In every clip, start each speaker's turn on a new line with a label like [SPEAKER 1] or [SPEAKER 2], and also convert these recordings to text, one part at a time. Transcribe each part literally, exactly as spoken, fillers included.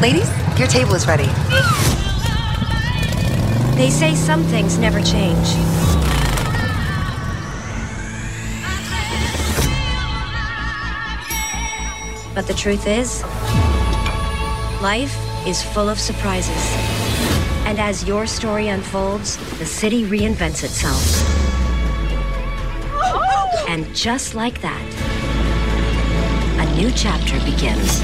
[SPEAKER 1] Ladies, your table is ready.
[SPEAKER 2] They say some things never change. But the truth is, life is full of surprises. And as your story unfolds, the city reinvents itself. And just like that, a new chapter begins.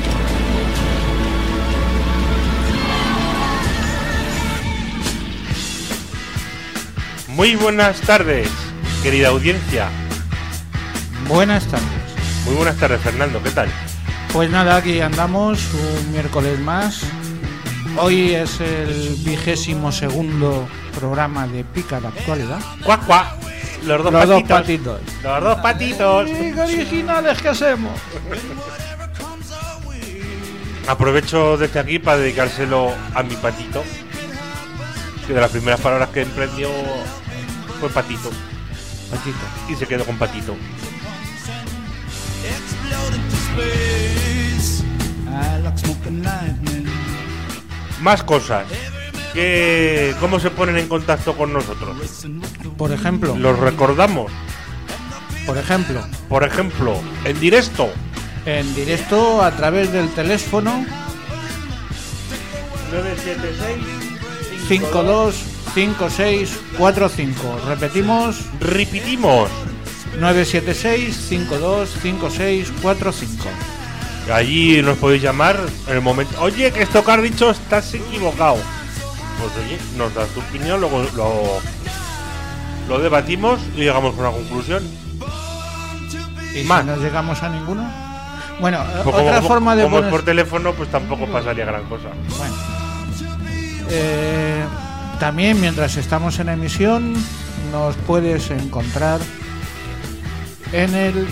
[SPEAKER 3] Muy buenas tardes, querida audiencia.
[SPEAKER 4] Buenas tardes.
[SPEAKER 3] Muy buenas tardes, Fernando, ¿qué tal?
[SPEAKER 4] Pues nada, aquí andamos un miércoles más. Hoy es el vigésimo segundo programa de Pica de Actualidad.
[SPEAKER 3] ¡Cuac, cuac! Los dos
[SPEAKER 4] Los
[SPEAKER 3] patitos.
[SPEAKER 4] dos patitos.
[SPEAKER 3] Los dos patitos.
[SPEAKER 4] ¡Qué originales que hacemos!
[SPEAKER 3] Aprovecho desde aquí para dedicárselo a mi patito, que de las primeras palabras que emprendió fue patito.
[SPEAKER 4] Patito.
[SPEAKER 3] Y se quedó con patito. Más cosas. ¿Qué, ¿Cómo se ponen en contacto con nosotros?
[SPEAKER 4] Por ejemplo.
[SPEAKER 3] ¿Los recordamos?
[SPEAKER 4] Por ejemplo.
[SPEAKER 3] Por ejemplo, en directo.
[SPEAKER 4] En directo a través del teléfono
[SPEAKER 3] nueve siete seis
[SPEAKER 4] cinco dos cinco seis cuatro cinco. Repetimos.
[SPEAKER 3] Repetimos.
[SPEAKER 4] nueve siete seis cinco dos cinco seis cuatro cinco.
[SPEAKER 3] Allí nos podéis llamar en el momento. Oye, que esto que has dicho estás equivocado. Pues oye, nos das tu opinión, luego lo, lo debatimos y llegamos a una conclusión.
[SPEAKER 4] ¿Y
[SPEAKER 3] Más.
[SPEAKER 4] si no llegamos a ninguno? Bueno,
[SPEAKER 3] Pues
[SPEAKER 4] otra
[SPEAKER 3] como,
[SPEAKER 4] forma de
[SPEAKER 3] como
[SPEAKER 4] poner...
[SPEAKER 3] es por teléfono, pues tampoco pasaría gran cosa.
[SPEAKER 4] Bueno. Eh, también mientras estamos en emisión nos puedes encontrar en el...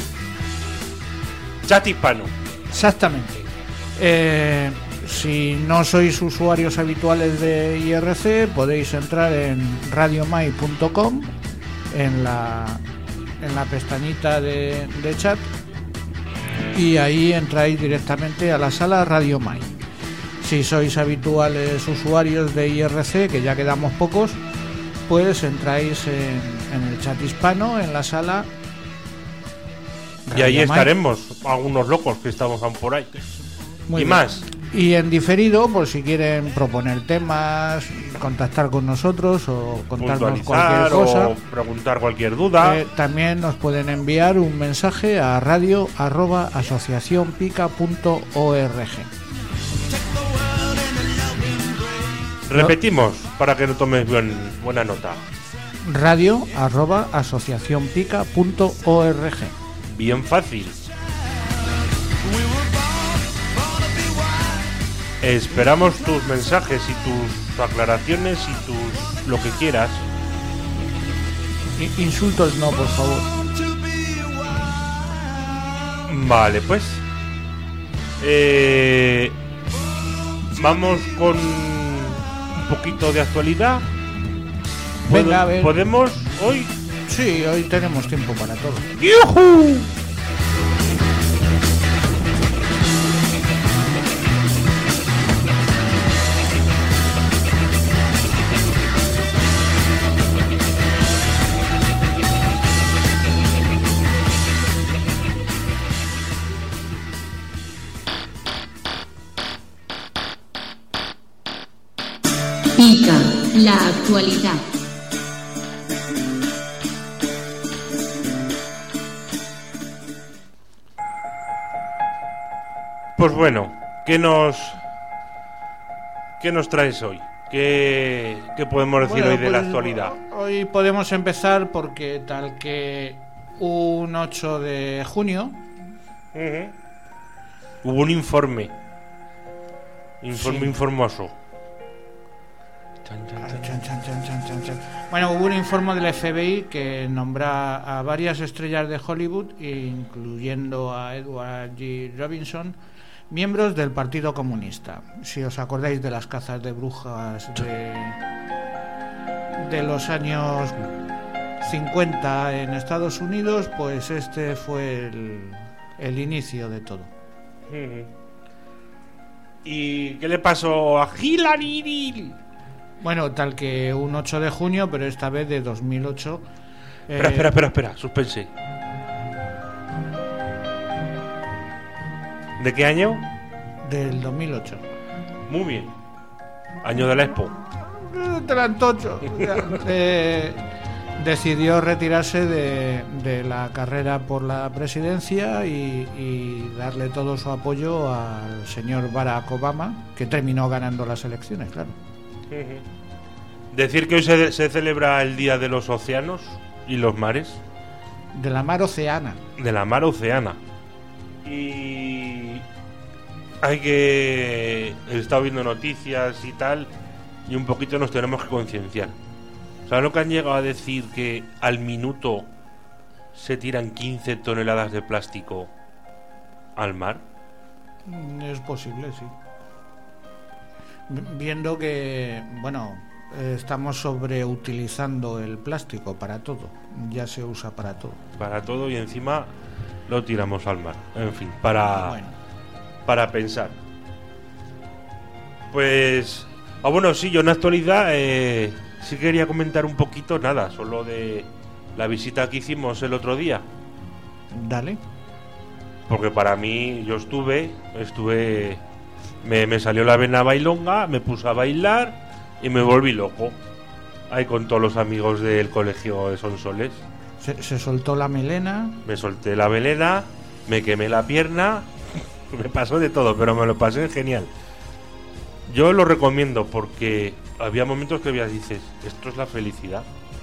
[SPEAKER 3] Chat hispano.
[SPEAKER 4] Exactamente. Eh, si no sois usuarios habituales de I R C, podéis entrar en radiomai punto com, en la, en la pestañita de, de chat, y ahí entráis directamente a la sala Radio Mai. Si sois habituales usuarios de I R C, que ya quedamos pocos, pues entráis en, en el chat hispano, en la sala
[SPEAKER 3] Y ahí
[SPEAKER 4] Radio Mai.
[SPEAKER 3] estaremos, algunos locos que estamos aún por ahí.
[SPEAKER 4] Muy
[SPEAKER 3] y
[SPEAKER 4] bien.
[SPEAKER 3] más.
[SPEAKER 4] Y en diferido, por si quieren proponer temas, contactar con nosotros o contarnos cualquier
[SPEAKER 3] Puntualizar
[SPEAKER 4] cosa,
[SPEAKER 3] o preguntar cualquier duda.
[SPEAKER 4] eh, también nos pueden enviar un mensaje a radio arroba asociación pica punto org.
[SPEAKER 3] Repetimos para que no tomes bien, buena nota.
[SPEAKER 4] radio arroba asociación pica punto org.
[SPEAKER 3] Bien fácil. Esperamos tus mensajes y tus aclaraciones y tus lo que quieras.
[SPEAKER 4] I- Insultos no, por favor.
[SPEAKER 3] Vale, pues eh, vamos con un poquito de actualidad.
[SPEAKER 4] Venga,
[SPEAKER 3] Pod-
[SPEAKER 4] a ver.
[SPEAKER 3] ¿Podemos hoy?
[SPEAKER 4] Sí, hoy tenemos tiempo para todo.
[SPEAKER 3] ¡Yujú!
[SPEAKER 5] Pica, la actualidad.
[SPEAKER 3] Pues bueno, ¿qué nos qué nos traes hoy? ¿Qué, qué podemos decir
[SPEAKER 4] Bueno,
[SPEAKER 3] hoy de la
[SPEAKER 4] pues,
[SPEAKER 3] actualidad?
[SPEAKER 4] Hoy podemos empezar porque tal que un ocho de junio,
[SPEAKER 3] Ujú. Hubo un informe. Informe
[SPEAKER 4] Sí.
[SPEAKER 3] informoso. Chan, chan, chan.
[SPEAKER 4] Chan, chan, chan, chan, chan, chan. Bueno, hubo un informe del F B I que nombra a varias estrellas de Hollywood, incluyendo a Edward G. Robinson, miembros del Partido Comunista. Si os acordáis de las cazas de brujas de, de los años cincuenta en Estados Unidos, pues este fue el, el inicio de todo.
[SPEAKER 3] Ujú. ¿Y qué le pasó a Hillary?
[SPEAKER 4] Bueno, tal que un ocho de junio, pero esta vez de dos mil ocho. Eh,
[SPEAKER 3] Espera, espera, espera, espera, suspense. ¿De qué año?
[SPEAKER 4] Del dos mil ocho.
[SPEAKER 3] Muy bien. Año de la Expo.
[SPEAKER 4] Del Antocho. eh, decidió retirarse de, de la carrera por la presidencia y, y darle todo su apoyo al señor Barack Obama, que terminó ganando las elecciones, claro.
[SPEAKER 3] Decir que hoy se, se celebra el Día de los Océanos y los Mares.
[SPEAKER 4] De la mar oceana.
[SPEAKER 3] De la mar oceana. Y hay que... He estado viendo noticias y tal, y un poquito nos tenemos que concienciar. ¿Sabes lo que han llegado a decir? Que al minuto se tiran quince toneladas de plástico al mar.
[SPEAKER 4] Es posible, sí. Viendo que, bueno, estamos sobreutilizando el plástico para todo. Ya se usa para todo.
[SPEAKER 3] Para todo, y encima lo tiramos al mar. En fin, para,
[SPEAKER 4] bueno.
[SPEAKER 3] para pensar. Pues... Ah, bueno, sí, yo en la actualidad... Eh, Sí quería comentar un poquito, nada, solo de la visita que hicimos el otro día.
[SPEAKER 4] Dale.
[SPEAKER 3] Porque para mí, yo estuve, estuve, me, me salió la vena bailonga, me puse a bailar y me volví loco. Ahí con todos los amigos del colegio de Sonsoles.
[SPEAKER 4] Se, se soltó la melena.
[SPEAKER 3] Me solté la melena, me quemé la pierna, me pasó de todo, pero me lo pasé genial. Yo lo recomiendo porque había momentos que veías, dices, esto es la felicidad.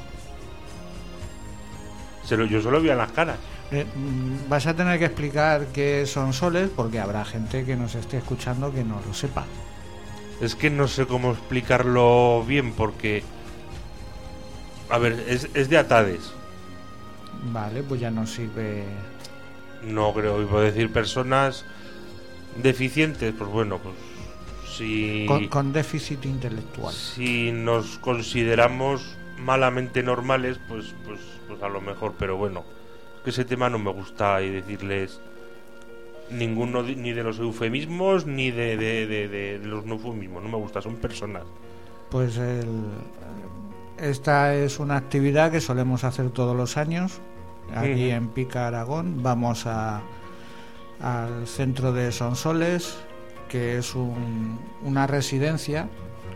[SPEAKER 3] Se lo, yo solo veía en las caras.
[SPEAKER 4] Eh, vas a tener que explicar qué son soles, porque habrá gente que nos esté escuchando que no lo sepa.
[SPEAKER 3] Es que no sé cómo explicarlo bien porque... A ver, es, es de atades.
[SPEAKER 4] Vale, pues ya nos sirve...
[SPEAKER 3] No creo, iba a decir personas deficientes, pues bueno, pues... Si,
[SPEAKER 4] con, con déficit intelectual.
[SPEAKER 3] Si nos consideramos malamente normales, pues, pues, pues a lo mejor, pero bueno, que ese tema no me gusta y decirles ninguno de, ni de los eufemismos ni de, de, de, de, de los no eufemismos, no me gusta, son personas.
[SPEAKER 4] Pues el, esta es una actividad que solemos hacer todos los años aquí uh-huh. en Pica, Aragón. Vamos a al centro de Sonsoles, que es un, una residencia.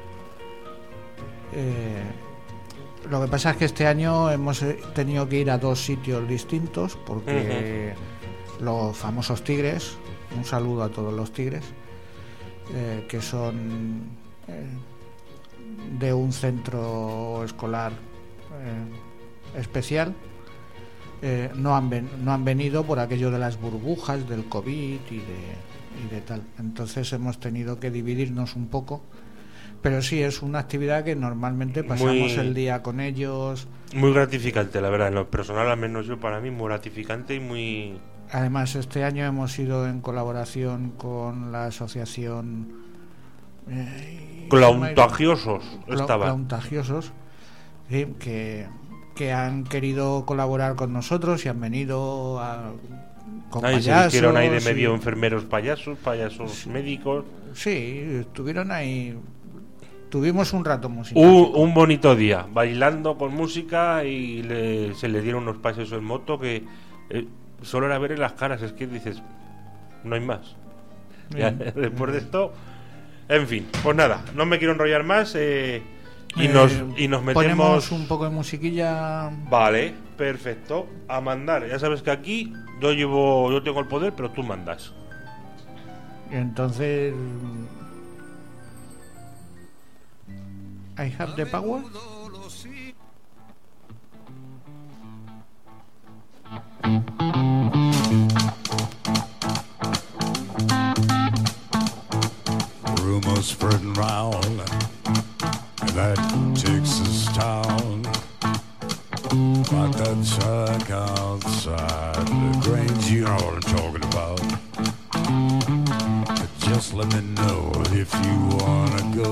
[SPEAKER 4] Eh, lo que pasa es que este año hemos tenido que ir a dos sitios distintos porque uh-huh. los famosos tigres, un saludo a todos los tigres, eh, que son eh, de un centro escolar eh, especial, eh, no, han ven, no han venido por aquello de las burbujas, del COVID y de... y de tal. Entonces hemos tenido que dividirnos un poco, pero sí es una actividad que normalmente pasamos muy, el día con ellos.
[SPEAKER 3] Muy gratificante, la verdad, en lo personal, al menos yo, para mí, muy gratificante y muy...
[SPEAKER 4] Además, este año hemos ido en colaboración con la asociación
[SPEAKER 3] eh, Clauntagiosos estaba.
[SPEAKER 4] Clauntagiosos, sí, que, que han querido colaborar con nosotros y han venido a con
[SPEAKER 3] ahí
[SPEAKER 4] payasos,
[SPEAKER 3] se hicieron ahí de medio sí. enfermeros payasos, payasos sí. médicos.
[SPEAKER 4] Sí, estuvieron ahí. Tuvimos un rato musical.
[SPEAKER 3] Un, un bonito día, bailando con música y le, se le dieron unos paseos en moto que eh, solo era ver en las caras, es que dices, no hay más. Ya, después de esto, en fin, pues nada, no me quiero enrollar más eh, y, eh, nos, y nos metemos...
[SPEAKER 4] Ponemos un poco de musiquilla.
[SPEAKER 3] Vale, perfecto, a mandar. Ya sabes que aquí yo llevo, yo tengo el poder, pero tú mandas.
[SPEAKER 4] Entonces... I have the power.
[SPEAKER 1] Rumors spreading round that Texas town, like that shack outside the Grange, you know what I'm talking about. Just let me know if you wanna go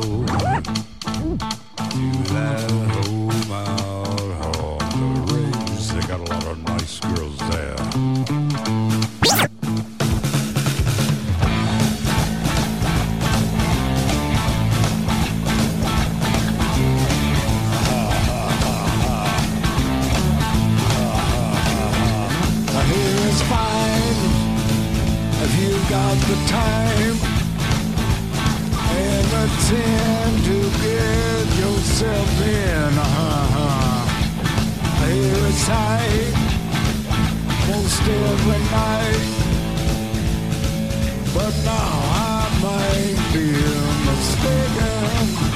[SPEAKER 1] to that home out on the range. They got a lot of nice girls there.
[SPEAKER 6] got the time and the time to get yourself in. Uh-huh. Here it's tight most every night, but now I might be mistaken.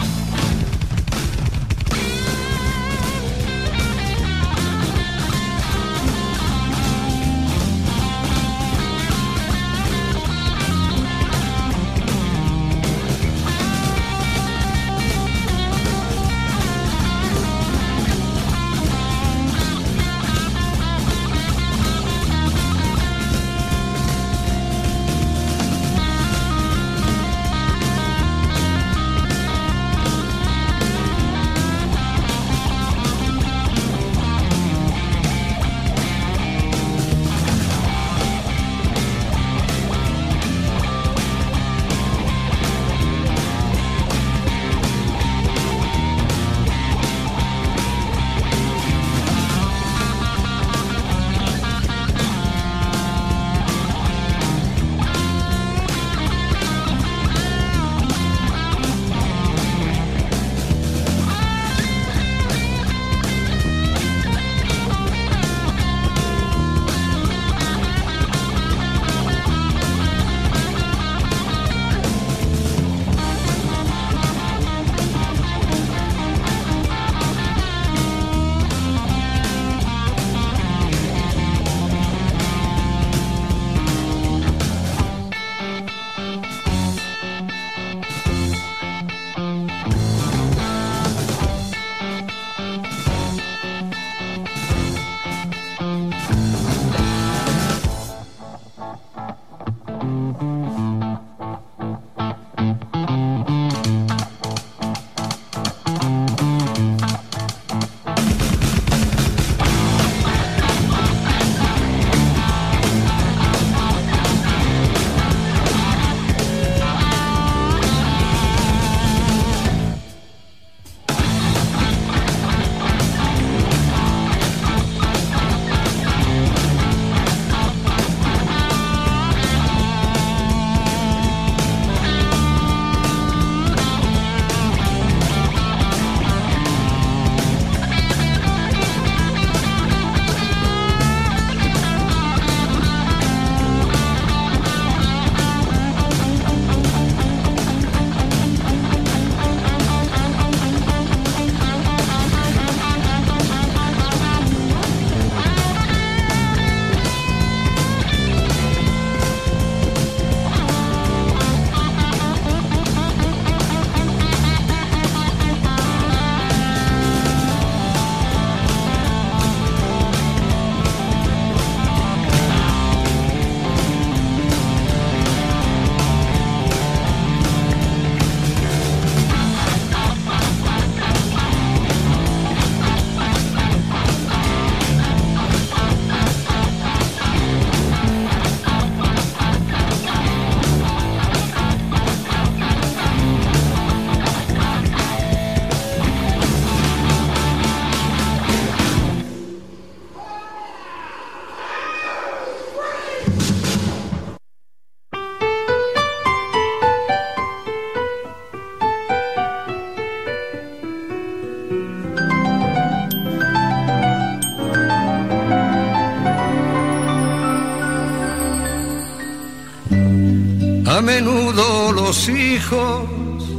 [SPEAKER 7] A menudo los hijos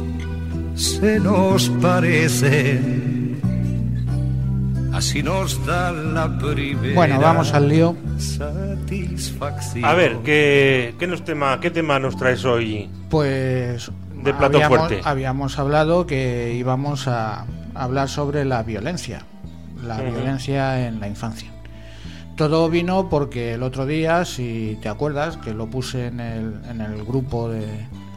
[SPEAKER 7] se nos parecen, así nos dan la primera.
[SPEAKER 4] Bueno, vamos al lío.
[SPEAKER 7] Satisfacción.
[SPEAKER 3] A ver, ¿qué, qué, nos tema, ¿qué tema nos traes hoy?
[SPEAKER 4] Pues
[SPEAKER 3] de plato
[SPEAKER 4] habíamos,
[SPEAKER 3] fuerte.
[SPEAKER 4] Habíamos hablado que íbamos a hablar sobre la violencia, la uh-huh. violencia en la infancia. Todo vino porque el otro día, si te acuerdas, que lo puse en el, en el grupo de,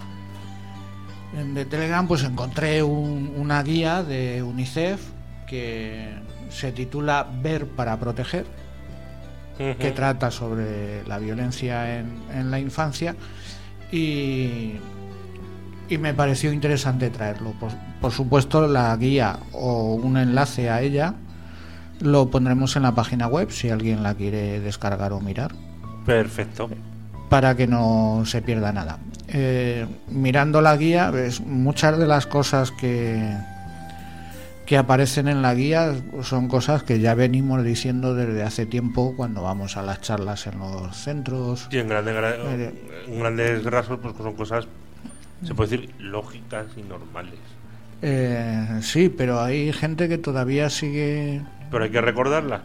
[SPEAKER 4] de Telegram, pues encontré un, una guía de UNICEF que se titula Ver para proteger, uh-huh. que trata sobre la violencia en, en la infancia y, y me pareció interesante traerlo. Por, por supuesto, la guía o un enlace a ella lo pondremos en la página web si alguien la quiere descargar o mirar.
[SPEAKER 3] Perfecto.
[SPEAKER 4] para que no se pierda nada. Eh, mirando la guía, ves, muchas de las cosas que que aparecen en la guía son cosas que ya venimos diciendo desde hace tiempo cuando vamos a las charlas en los centros.
[SPEAKER 3] Sí, en grandes, gra- en grandes rasgos pues son cosas, se puede decir, lógicas y normales.
[SPEAKER 4] Eh, sí, pero hay gente que todavía sigue...
[SPEAKER 3] Pero hay que recordarlas.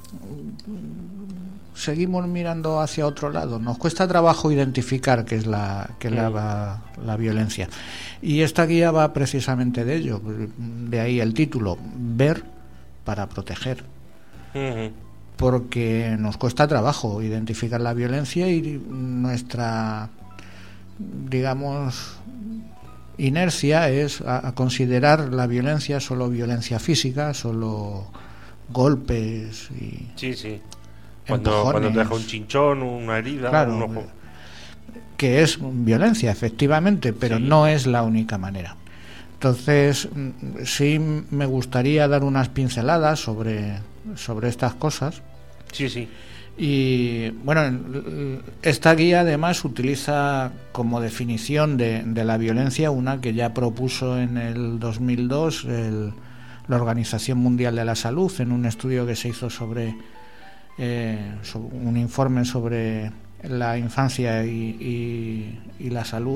[SPEAKER 4] Seguimos mirando hacia otro lado. Nos cuesta trabajo identificar qué es la qué es la, la violencia. Y esta guía va precisamente de ello. De ahí el título, Ver para proteger.
[SPEAKER 3] Uh-huh.
[SPEAKER 4] Porque nos cuesta trabajo identificar la violencia y nuestra, digamos, inercia es a, a considerar la violencia solo violencia física, solo golpes y...
[SPEAKER 3] Sí, sí. Cuando, cuando te deja un chinchón, una herida,
[SPEAKER 4] claro,
[SPEAKER 3] un ojo.
[SPEAKER 4] Que es violencia, efectivamente, pero
[SPEAKER 3] sí.
[SPEAKER 4] no es la única manera. Entonces, sí me gustaría dar unas pinceladas sobre, sobre estas cosas.
[SPEAKER 3] Sí, sí.
[SPEAKER 4] Y bueno, esta guía además utiliza como definición de, de la violencia una que ya propuso en el dos mil dos el, la Organización Mundial de la Salud en un estudio que se hizo sobre... Eh, un informe sobre la infancia y, y, y la salud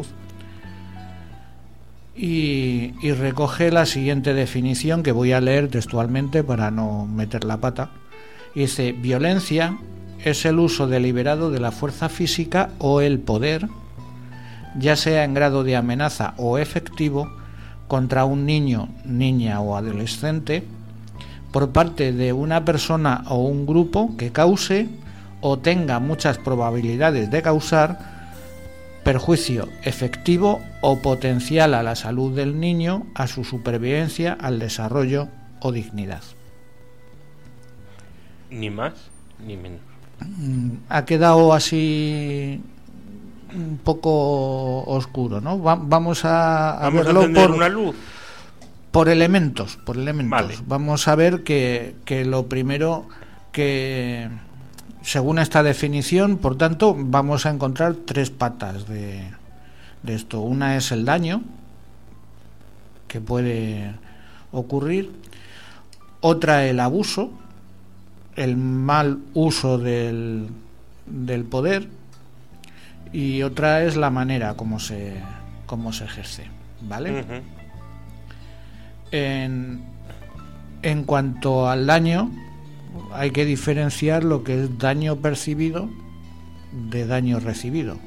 [SPEAKER 4] y, y recoge la siguiente definición que voy a leer textualmente para no meter la pata. Dice: violencia es el uso deliberado de la fuerza física o el poder, ya sea en grado de amenaza o efectivo, contra un niño, niña o adolescente, por parte de una persona o un grupo que cause o tenga muchas probabilidades de causar perjuicio efectivo o potencial a la salud del niño, a su supervivencia, al desarrollo o dignidad.
[SPEAKER 3] Ni más ni menos.
[SPEAKER 4] Ha quedado así un poco oscuro, ¿no? Va- vamos a, a
[SPEAKER 3] Vamos
[SPEAKER 4] verlo
[SPEAKER 3] a encender
[SPEAKER 4] por
[SPEAKER 3] una luz.
[SPEAKER 4] Por elementos, por elementos.
[SPEAKER 3] Vale.
[SPEAKER 4] Vamos a ver que, que lo primero que, según esta definición, por tanto, vamos a encontrar tres patas de, de esto. Una es el daño que puede ocurrir, otra el abuso, el mal uso del, del poder, y otra es la manera como se, como se ejerce, ¿vale?
[SPEAKER 3] Uh-huh.
[SPEAKER 4] En, en cuanto al daño, hay que diferenciar lo que es daño percibido de daño recibido,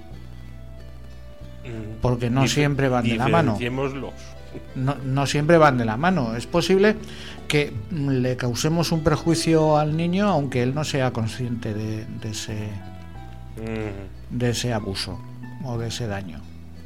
[SPEAKER 4] porque no
[SPEAKER 3] Dif-
[SPEAKER 4] siempre van de la mano.
[SPEAKER 3] Diferenciémoslos.
[SPEAKER 4] No, no siempre van de la mano. Es posible que le causemos un perjuicio al niño aunque él no sea consciente de, de ese
[SPEAKER 3] Uh-huh.
[SPEAKER 4] de ese abuso o de ese daño,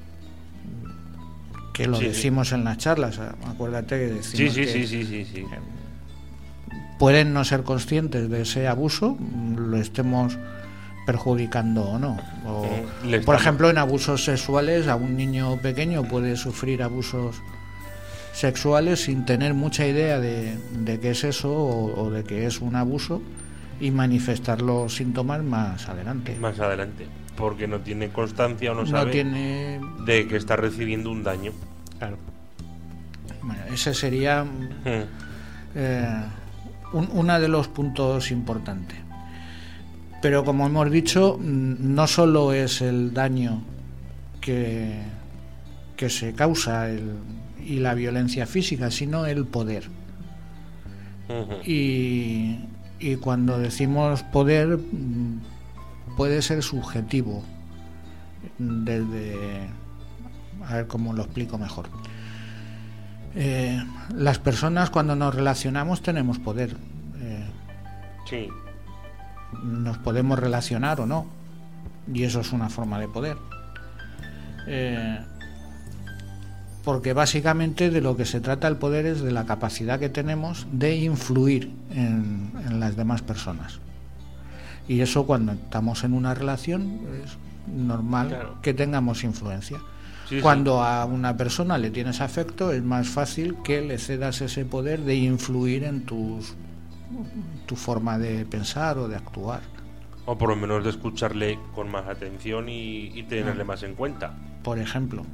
[SPEAKER 4] que lo
[SPEAKER 3] Sí,
[SPEAKER 4] decimos en las charlas. Acuérdate que
[SPEAKER 3] Sí,
[SPEAKER 4] decimos
[SPEAKER 3] sí,
[SPEAKER 4] que
[SPEAKER 3] sí, sí, sí, sí.
[SPEAKER 4] pueden no ser conscientes de ese abuso, lo estemos perjudicando o no. O,
[SPEAKER 3] Mm, le
[SPEAKER 4] por
[SPEAKER 3] estamos-
[SPEAKER 4] ejemplo, en abusos sexuales, a un niño pequeño puede sufrir abusos sexuales sin tener mucha idea de, de qué es eso o, o de qué es un abuso, y manifestar los síntomas más adelante.
[SPEAKER 3] Más adelante. Porque no tiene constancia o no
[SPEAKER 4] No
[SPEAKER 3] sabe
[SPEAKER 4] tiene...
[SPEAKER 3] de que está recibiendo un daño.
[SPEAKER 4] Claro. Bueno, ese sería
[SPEAKER 3] Uh-huh.
[SPEAKER 4] eh, un, uno de los puntos importantes. Pero como hemos dicho, no solo es el daño que, que se causa el, y la violencia física, sino el poder.
[SPEAKER 3] Uh-huh.
[SPEAKER 4] Y, y cuando decimos poder, puede ser subjetivo. Desde... A ver cómo lo explico mejor. Eh, las personas, cuando nos relacionamos, tenemos poder. Eh,
[SPEAKER 3] Sí.
[SPEAKER 4] nos podemos relacionar o no, y eso es una forma de poder. Eh, porque básicamente de lo que se trata el poder es de la capacidad que tenemos de influir en, en las demás personas. Y eso, cuando estamos en una relación, es normal,
[SPEAKER 3] Claro.
[SPEAKER 4] que tengamos influencia.
[SPEAKER 3] Sí,
[SPEAKER 4] Cuando a una persona le tienes afecto, es más fácil que le cedas ese poder de influir en tus, tu forma de pensar o de actuar.
[SPEAKER 3] O por lo menos de escucharle con más atención y, y tenerle más en cuenta.
[SPEAKER 4] Por ejemplo.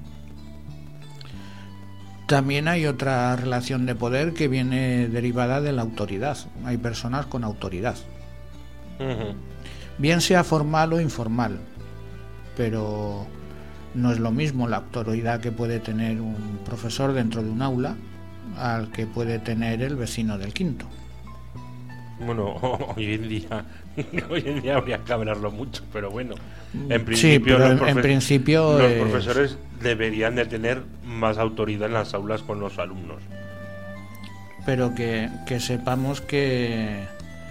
[SPEAKER 4] También hay otra relación de poder que viene derivada de la autoridad. Hay personas con autoridad.
[SPEAKER 3] Uh-huh.
[SPEAKER 4] Bien sea formal o informal. Pero no es lo mismo la autoridad que puede tener un profesor dentro de un aula al que puede tener el vecino del quinto.
[SPEAKER 3] Bueno, hoy en día hoy en día habría que hablarlo mucho, pero bueno, en principio,
[SPEAKER 4] sí, pero
[SPEAKER 3] los,
[SPEAKER 4] en,
[SPEAKER 3] profe-
[SPEAKER 4] en principio
[SPEAKER 3] los
[SPEAKER 4] es...
[SPEAKER 3] profesores deberían de tener más autoridad en las aulas con los alumnos.
[SPEAKER 4] Pero que, que sepamos que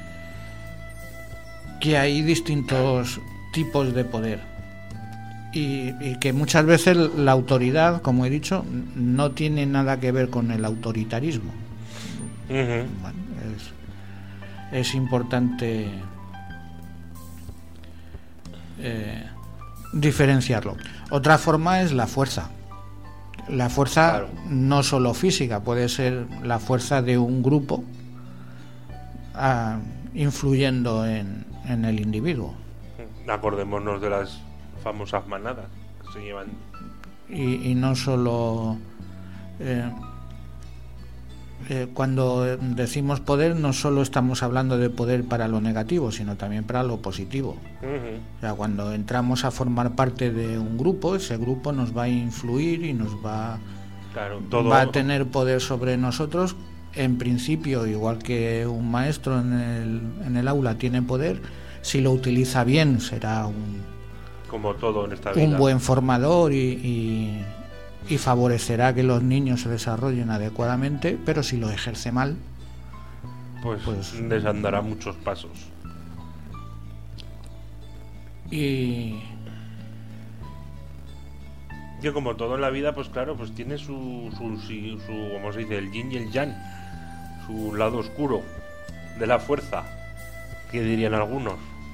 [SPEAKER 4] que hay distintos tipos de poder y, y que muchas veces la autoridad, como he dicho, no tiene nada que ver con el autoritarismo.
[SPEAKER 3] Uh-huh.
[SPEAKER 4] Bueno, es, es importante eh, diferenciarlo. Otra forma es la fuerza. La fuerza
[SPEAKER 3] Claro.
[SPEAKER 4] no solo física, puede ser la fuerza de un grupo ah, influyendo en, en el individuo.
[SPEAKER 3] Acordémonos de las famosas manadas que se llevan.
[SPEAKER 4] Y, y no solo eh, eh, cuando decimos poder, no solo estamos hablando de poder para lo negativo, sino también para lo positivo.
[SPEAKER 3] Uh-huh.
[SPEAKER 4] O sea, cuando entramos a formar parte de un grupo, ese grupo nos va a influir y nos va,
[SPEAKER 3] Claro, todo.
[SPEAKER 4] va a tener poder sobre nosotros. En principio, igual que un maestro en el, en el aula tiene poder, si lo utiliza bien será un,
[SPEAKER 3] Como todo en esta vida.
[SPEAKER 4] un buen formador y, y, y favorecerá que los niños se desarrollen adecuadamente, pero si lo ejerce mal,
[SPEAKER 3] Pues,
[SPEAKER 4] pues-
[SPEAKER 3] desandará muchos pasos.
[SPEAKER 4] y
[SPEAKER 3] Que como todo en la vida, pues claro, pues tiene su, su, su, su ¿cómo se dice? El yin y el yang. Su lado oscuro de la fuerza, que dirían algunos.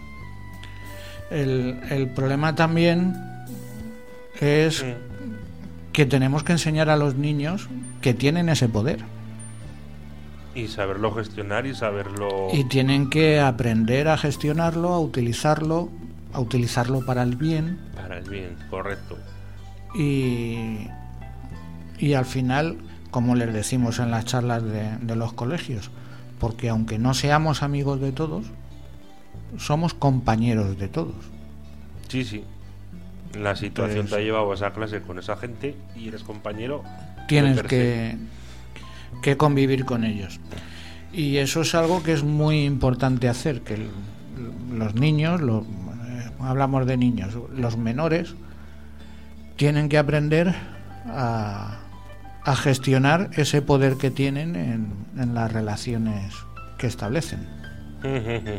[SPEAKER 4] el, el problema también es
[SPEAKER 3] Mm.
[SPEAKER 4] que tenemos que enseñar a los niños que tienen ese poder
[SPEAKER 3] Y saberlo gestionar y saberlo...
[SPEAKER 4] y tienen que aprender a gestionarlo, a utilizarlo, a utilizarlo para el bien
[SPEAKER 3] Para el bien, correcto.
[SPEAKER 4] y, y al final, como les decimos en las charlas de, de los colegios, porque aunque no seamos amigos de todos, somos compañeros de todos.
[SPEAKER 3] Sí, sí. La situación
[SPEAKER 4] Pues-
[SPEAKER 3] te ha llevado a esa clase con esa gente y eres compañero.
[SPEAKER 4] Tienes
[SPEAKER 3] del
[SPEAKER 4] que, que convivir con ellos. Y eso es algo que es muy importante hacer, que el- los niños, lo- eh, hablamos de niños, los menores, tienen que aprender a, a gestionar ese poder que tienen en, en las relaciones que establecen.
[SPEAKER 3] tercero.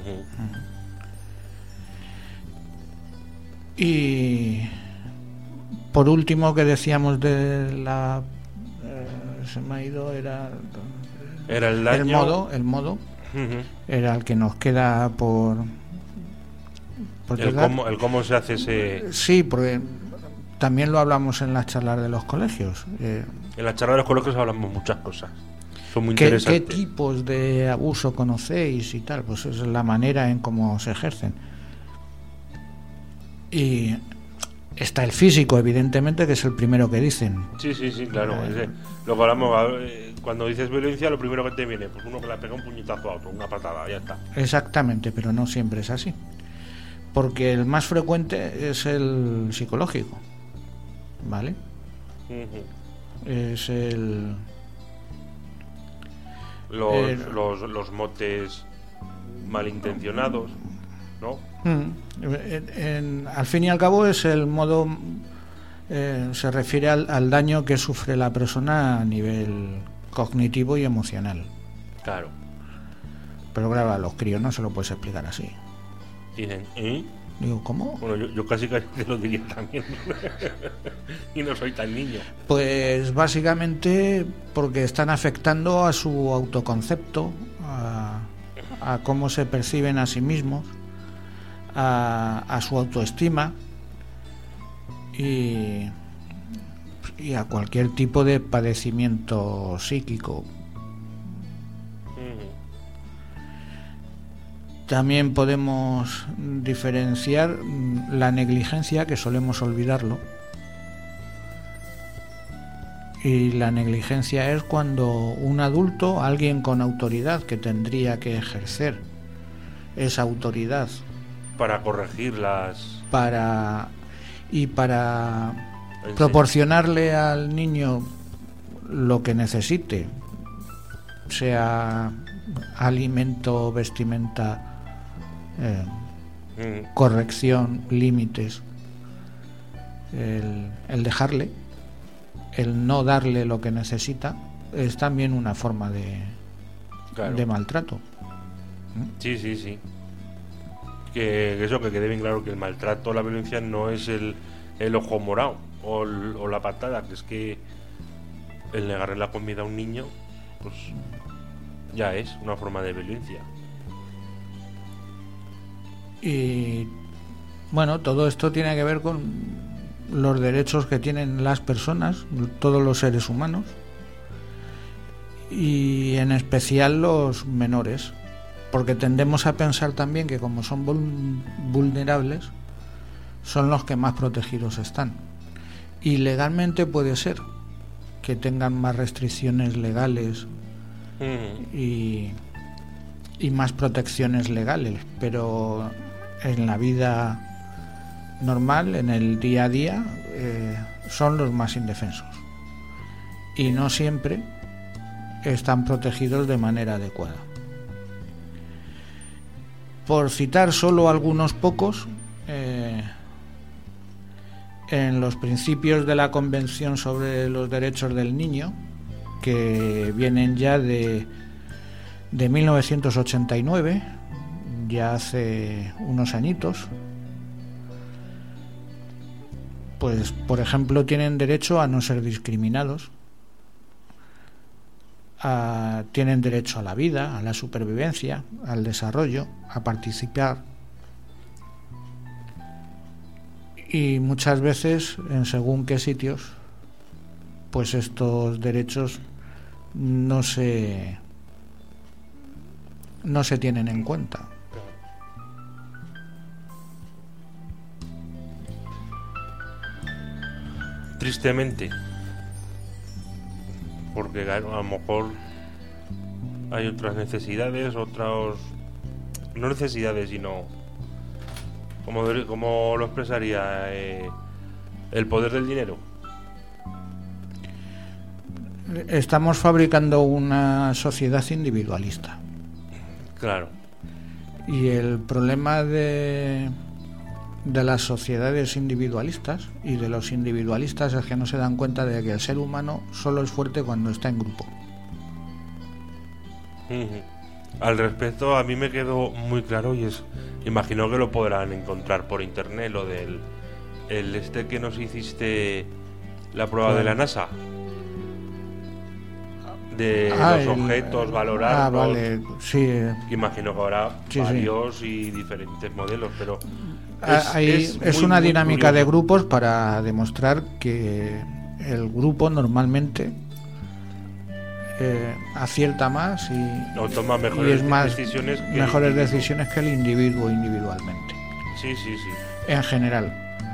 [SPEAKER 4] Y por último, que decíamos de la eh, se me ha ido, era
[SPEAKER 3] Era el daño.
[SPEAKER 4] el modo, el modo
[SPEAKER 3] Ujú.
[SPEAKER 4] era el que nos queda por, por
[SPEAKER 3] el,
[SPEAKER 4] llegar.
[SPEAKER 3] cómo, el cómo se hace ese...
[SPEAKER 4] Sí, porque también lo hablamos en las charlas de los colegios. Eh,
[SPEAKER 3] En la charla de los colegios hablamos muchas cosas. Son muy
[SPEAKER 4] ¿qué, ¿Qué
[SPEAKER 3] interesantes.
[SPEAKER 4] tipos de abuso conocéis y tal? Pues es la manera en cómo se ejercen. Y está el físico, evidentemente, que es el primero que dicen.
[SPEAKER 3] Sí, sí, sí, claro.
[SPEAKER 4] Eh.
[SPEAKER 3] ese- Lo que hablamos, eh, cuando dices violencia, lo primero que te viene, pues uno que le pega un puñetazo a otro, una patada, ya está.
[SPEAKER 4] Exactamente, pero no siempre es así. Porque el más frecuente es el psicológico. ¿Vale?
[SPEAKER 3] Ujú.
[SPEAKER 4] Es el...
[SPEAKER 3] Los,
[SPEAKER 4] Eh.
[SPEAKER 3] los, los motes malintencionados, ¿no?
[SPEAKER 4] Mm, en- en- al fin y al cabo es el modo... eh, se refiere al, al daño que sufre la persona a nivel cognitivo y emocional.
[SPEAKER 3] Claro.
[SPEAKER 4] Pero claro, a los críos no se lo puedes explicar así.
[SPEAKER 3] Dicen, ¿eh?
[SPEAKER 4] Digo, ¿cómo?
[SPEAKER 3] Bueno, yo, yo casi casi te lo diría también. Y no soy tan niño.
[SPEAKER 4] Pues básicamente porque están afectando a su autoconcepto, a, a cómo se perciben a sí mismos, a, a su autoestima y, y a cualquier tipo de padecimiento psíquico.
[SPEAKER 3] Ujú.
[SPEAKER 4] También podemos diferenciar la negligencia, que solemos olvidarlo. Y la negligencia es cuando un adulto, alguien con autoridad que tendría que ejercer esa autoridad
[SPEAKER 3] Para corregir las...
[SPEAKER 4] para y para
[SPEAKER 3] Enseñar.
[SPEAKER 4] proporcionarle al niño lo que necesite, sea alimento, vestimenta, eh,
[SPEAKER 3] Mm,
[SPEAKER 4] corrección, límites, el, el dejarle, el no darle lo que necesita, es también una forma de,
[SPEAKER 3] claro.
[SPEAKER 4] de maltrato.
[SPEAKER 3] Sí, sí, sí. Que, que eso, que quede bien claro que el maltrato, la violencia no es el, el ojo morado o, el- o la patada, que es que el negarle la comida a un niño, pues ya es una forma de violencia.
[SPEAKER 4] Y bueno, todo esto tiene que ver con los derechos que tienen las personas, todos los seres humanos, y en especial los menores, porque tendemos a pensar también que como son vul- vulnerables, son los que más protegidos están. Y legalmente puede ser que tengan más restricciones legales
[SPEAKER 3] Mm,
[SPEAKER 4] y, y más protecciones legales, pero en la vida normal, en el día a día, eh, son los más indefensos y no siempre están protegidos de manera adecuada. Por citar solo algunos pocos, eh, en los principios de la Convención sobre los Derechos del Niño, que vienen ya de, de mil novecientos ochenta y nueve, ya hace unos añitos, pues por ejemplo tienen derecho a no ser discriminados, a- tienen derecho a la vida, a la supervivencia, al desarrollo, a participar, y muchas veces en según qué sitios pues estos derechos no se no se tienen en cuenta.
[SPEAKER 3] tristemente. Porque claro, a lo mejor hay otras necesidades, otras... No necesidades, sino... Como, como lo expresaría eh, el poder del dinero.
[SPEAKER 4] Estamos fabricando una sociedad individualista.
[SPEAKER 3] Claro.
[SPEAKER 4] Y el problema de, de las sociedades individualistas y de los individualistas es que no se dan cuenta de que el ser humano solo es fuerte cuando está en grupo.
[SPEAKER 3] Ujú. Al respecto, a mí me quedó muy claro y es, imagino que lo podrán encontrar por internet, lo del el este que nos hiciste la prueba
[SPEAKER 4] ¿Cuál?
[SPEAKER 3] de la NASA, de
[SPEAKER 4] Ah,
[SPEAKER 3] los
[SPEAKER 4] el-
[SPEAKER 3] objetos, valorarlos.
[SPEAKER 4] Ah, vale, sí. eh,
[SPEAKER 3] Que imagino que habrá
[SPEAKER 4] Sí, sí.
[SPEAKER 3] varios y diferentes modelos, pero
[SPEAKER 4] Ah,
[SPEAKER 3] es,
[SPEAKER 4] ahí
[SPEAKER 3] es
[SPEAKER 4] es
[SPEAKER 3] muy,
[SPEAKER 4] una
[SPEAKER 3] muy
[SPEAKER 4] dinámica de
[SPEAKER 3] curioso.
[SPEAKER 4] grupos para demostrar que el grupo normalmente eh, acierta más y,
[SPEAKER 3] O toma
[SPEAKER 4] y
[SPEAKER 3] mejores
[SPEAKER 4] es más
[SPEAKER 3] decisiones que el
[SPEAKER 4] mejores
[SPEAKER 3] individuo.
[SPEAKER 4] decisiones que el individuo individualmente,
[SPEAKER 3] Sí, sí, sí.
[SPEAKER 4] en general,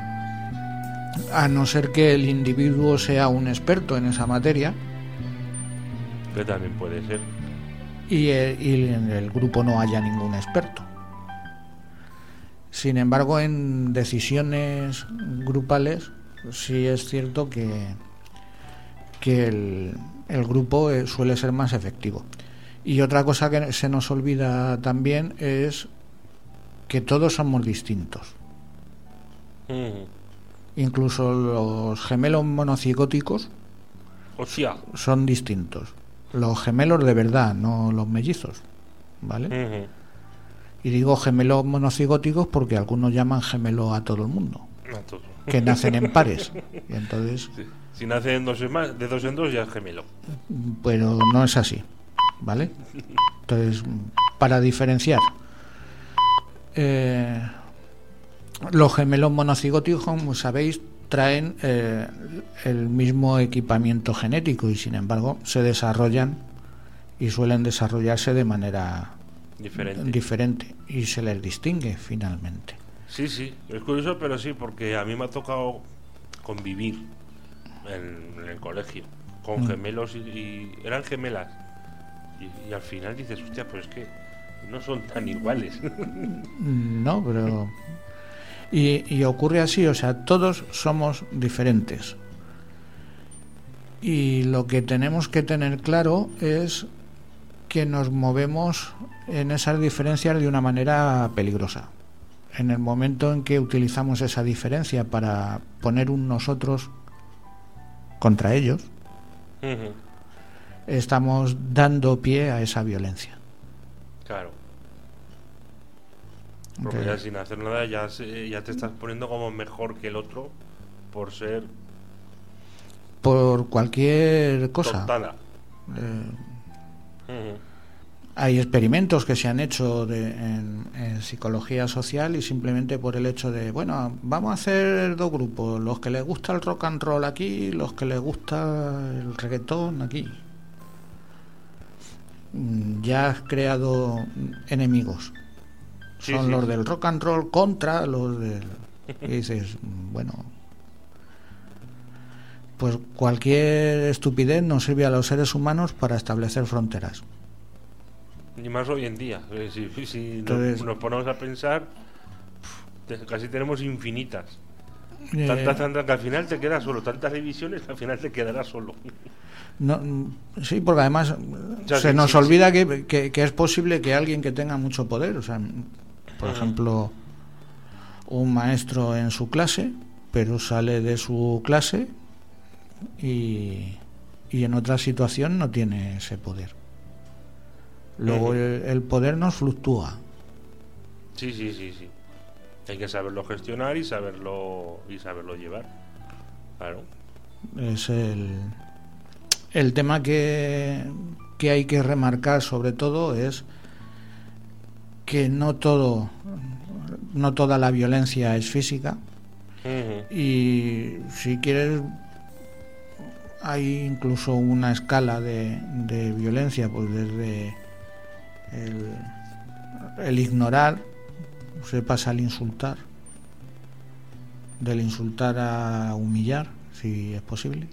[SPEAKER 4] a no ser que el individuo sea un experto en esa materia
[SPEAKER 3] Que también puede ser.
[SPEAKER 4] y, eh, y en el grupo no haya ningún experto. Sin embargo, en decisiones grupales sí es cierto que, que el, el grupo eh, suele ser más efectivo. Y otra cosa que se nos olvida también es que todos somos distintos.
[SPEAKER 3] Ujú.
[SPEAKER 4] Incluso los gemelos monocigóticos
[SPEAKER 3] Hostia.
[SPEAKER 4] son distintos. Los gemelos de verdad, no los mellizos, ¿vale?
[SPEAKER 3] Ujú.
[SPEAKER 4] Y digo gemelos monocigóticos porque algunos llaman gemelo a todo el mundo,
[SPEAKER 3] A todo.
[SPEAKER 4] que nacen en pares. Y entonces,
[SPEAKER 3] Sí. Si nace en dos en más, de dos en dos ya es gemelo.
[SPEAKER 4] pero no es así, ¿vale? Entonces, para diferenciar, eh, los gemelos monocigóticos, como sabéis, traen eh, el mismo equipamiento genético y sin embargo se desarrollan y suelen desarrollarse de manera
[SPEAKER 3] Diferente.
[SPEAKER 4] diferente y se les distingue finalmente.
[SPEAKER 3] Sí, sí, es curioso, pero sí, porque a mí me ha tocado convivir en, en el colegio con
[SPEAKER 4] Mm.
[SPEAKER 3] gemelos y, y eran gemelas. Y, y al final dices, hostia, pues es que no son tan iguales.
[SPEAKER 4] No, pero... Y, y ocurre así, o sea, todos somos diferentes. Y lo que tenemos que tener claro es que nos movemos en esas diferencias de una manera peligrosa. En el momento en que utilizamos esa diferencia para poner un nosotros contra ellos,
[SPEAKER 3] Ujú,
[SPEAKER 4] estamos dando pie a esa violencia.
[SPEAKER 3] claro. Porque
[SPEAKER 4] Entonces,
[SPEAKER 3] ya sin hacer nada ya, se- ya te estás poniendo como mejor que el otro por ser
[SPEAKER 4] por cualquier cosa.
[SPEAKER 3] tontada.
[SPEAKER 4] Eh,
[SPEAKER 3] Ujú.
[SPEAKER 4] Hay experimentos que se han hecho de, en, en psicología social y simplemente por el hecho de, bueno, vamos a hacer dos grupos, los que les gusta el rock and roll aquí y los que les gusta el reggaetón aquí. Mm, Ya has creado enemigos.
[SPEAKER 3] Sí,
[SPEAKER 4] Son
[SPEAKER 3] sí,
[SPEAKER 4] los
[SPEAKER 3] sí.
[SPEAKER 4] del rock and roll contra los del... Y dices, bueno, pues cualquier estupidez nos sirve a los seres humanos para establecer fronteras.
[SPEAKER 3] Y más hoy en día. eh, Si, si nos-
[SPEAKER 4] Entonces-
[SPEAKER 3] nos ponemos a pensar, te- casi tenemos infinitas.
[SPEAKER 4] Eh,
[SPEAKER 3] Tantas, tantas que al final te quedas solo. Tantas divisiones que al final te quedarás solo.
[SPEAKER 4] No, sí, porque además
[SPEAKER 3] sea,
[SPEAKER 4] se
[SPEAKER 3] sí,
[SPEAKER 4] nos
[SPEAKER 3] sí,
[SPEAKER 4] olvida que, que- que es posible que alguien que tenga mucho poder, o sea, por
[SPEAKER 3] Ujú.
[SPEAKER 4] ejemplo, un maestro en su clase, pero sale de su clase y, y en otra situación no tiene ese poder. Luego
[SPEAKER 3] Ujú.
[SPEAKER 4] el, el poder nos fluctúa.
[SPEAKER 3] Sí, sí, sí, sí. Hay que saberlo gestionar y saberlo y saberlo llevar. Claro.
[SPEAKER 4] Es el, el tema que, que hay que remarcar sobre todo es que no todo no toda la violencia es física
[SPEAKER 3] Ujú.
[SPEAKER 4] y si quieres hay incluso una escala de, de violencia, pues desde el, el ignorar se pasa al insultar, del insultar a humillar si es posible,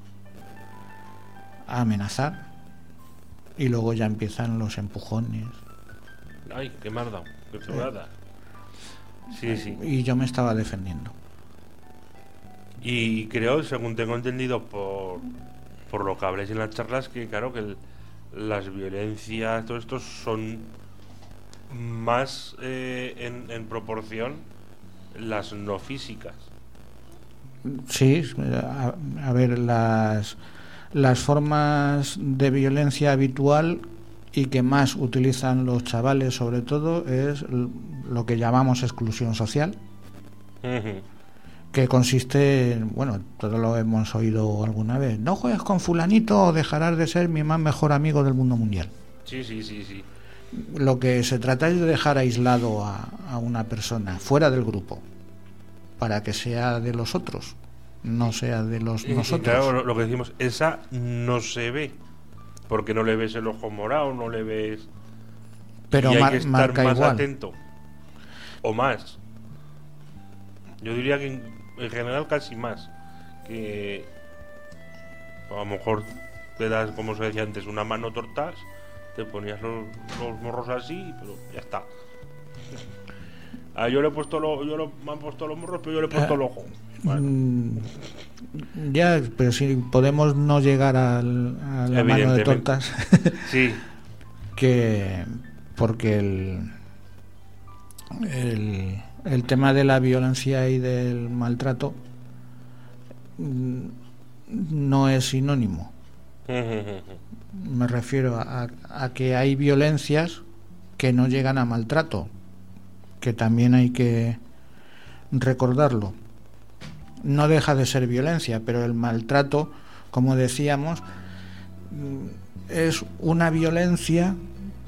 [SPEAKER 4] a amenazar y luego ya empiezan los empujones.
[SPEAKER 3] Ay, qué me has dado, qué chulada. Sí, sí.
[SPEAKER 4] Y yo me estaba defendiendo.
[SPEAKER 3] Y creo, según tengo entendido por, por lo que habléis en las charlas, que claro que el- las violencias, todo esto son más eh, en, en proporción las no físicas.
[SPEAKER 4] Sí, a, a ver, las, las formas de violencia habitual y que más utilizan los chavales sobre todo es l- lo que llamamos exclusión social,
[SPEAKER 3] Ujú.
[SPEAKER 4] que consiste en, bueno, todos lo hemos oído alguna vez, no juegues con fulanito o dejarás de ser mi más mejor amigo del mundo mundial.
[SPEAKER 3] Sí, sí, sí, sí.
[SPEAKER 4] Lo que se trata es de dejar aislado a, a una persona fuera del grupo para que sea de los otros, no sea de los
[SPEAKER 3] Y- y
[SPEAKER 4] nosotros.
[SPEAKER 3] claro, lo, lo que decimos, esa no se ve, porque no le ves el ojo morado, no le ves...
[SPEAKER 4] Pero
[SPEAKER 3] y hay
[SPEAKER 4] mar-
[SPEAKER 3] que estar
[SPEAKER 4] marca
[SPEAKER 3] más
[SPEAKER 4] igual.
[SPEAKER 3] atento. O más. Yo diría que en, en general casi más. Que a lo mejor te das, como se decía antes, una mano tortas, te ponías los, los morros así, pero ya está. Ah, yo le he puesto lo, yo lo- me han puesto los morros, pero yo le he puesto
[SPEAKER 4] Ah,
[SPEAKER 3] el ojo. Bueno,
[SPEAKER 4] Mm, ya, pero si podemos no llegar al- a la mano de
[SPEAKER 3] Evidentemente.
[SPEAKER 4] tortas,
[SPEAKER 3] sí,
[SPEAKER 4] que porque el, el, el tema de la violencia y del maltrato mm, no es sinónimo. Me refiero a, a que hay violencias que no llegan a maltrato, que también hay que recordarlo. No deja de ser violencia, pero el maltrato, como decíamos, mm, es una violencia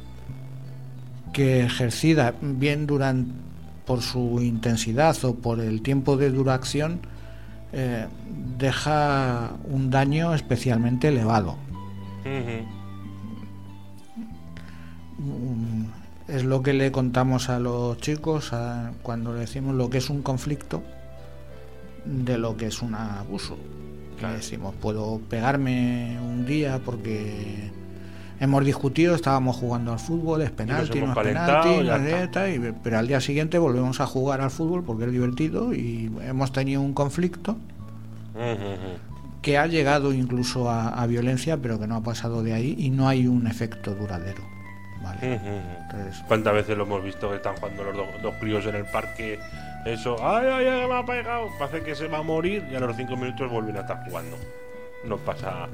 [SPEAKER 4] que ejercida bien durante por su intensidad o por el tiempo de duración eh, deja un daño especialmente elevado. Mm, es lo que le contamos a los chicos a, cuando le decimos lo que es un conflicto de lo que es un abuso. Claro. Le decimos, puedo pegarme un día porque hemos discutido, estábamos jugando al fútbol, es penalti, no es penalti, no es tal, y, pero al día siguiente volvemos a jugar al fútbol porque es divertido y hemos tenido un conflicto uh-huh. que ha llegado incluso a, a violencia, pero que no ha pasado de ahí y no hay un efecto duradero. Vale. Uh-huh. Entonces,
[SPEAKER 3] ¿cuántas veces lo hemos visto que están jugando los do, dos críos en el parque? Eso, ay, ay, ay, me ha pegado, parece que se va a morir y a los cinco minutos vuelven a estar jugando. No pasa.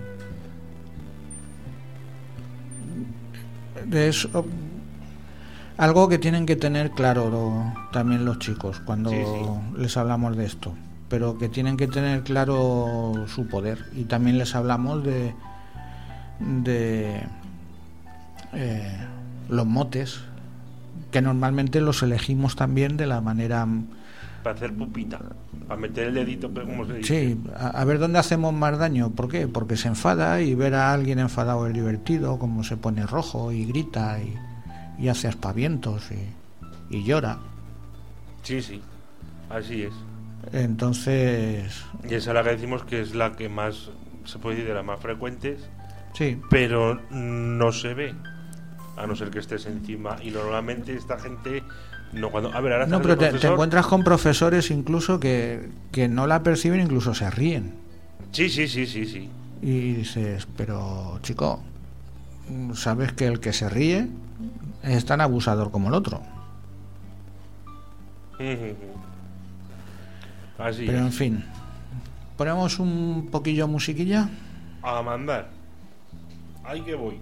[SPEAKER 4] Es algo que tienen que tener claro lo, también los chicos cuando sí, sí. les hablamos de esto, pero que tienen que tener claro su poder, y también les hablamos de de eh, los motes, que normalmente los elegimos también de la manera
[SPEAKER 3] para hacer pupita, para meter el dedito, como se dice.
[SPEAKER 4] Sí, a, a ver dónde hacemos más daño. ¿Por qué? Porque se enfada, y ver a alguien enfadado es divertido, como se pone rojo y grita y, y hace aspavientos y, y llora.
[SPEAKER 3] Sí, sí, así es.
[SPEAKER 4] Entonces...
[SPEAKER 3] Y esa es la que decimos que es la que más, se puede decir, de las más frecuentes.
[SPEAKER 4] Sí.
[SPEAKER 3] Pero no se ve, a no ser que estés encima. Y normalmente esta gente... No, cuando, a ver, ahora
[SPEAKER 4] no, pero te, te encuentras con profesores incluso que, que no la perciben, incluso se ríen.
[SPEAKER 3] Sí, sí, sí, sí, sí.
[SPEAKER 4] Y dices, pero chico, sabes que el que se ríe es tan abusador como el otro.
[SPEAKER 3] Así
[SPEAKER 4] pero
[SPEAKER 3] es.
[SPEAKER 4] En fin, ponemos un poquillo musiquilla.
[SPEAKER 3] A mandar. Ahí que voy.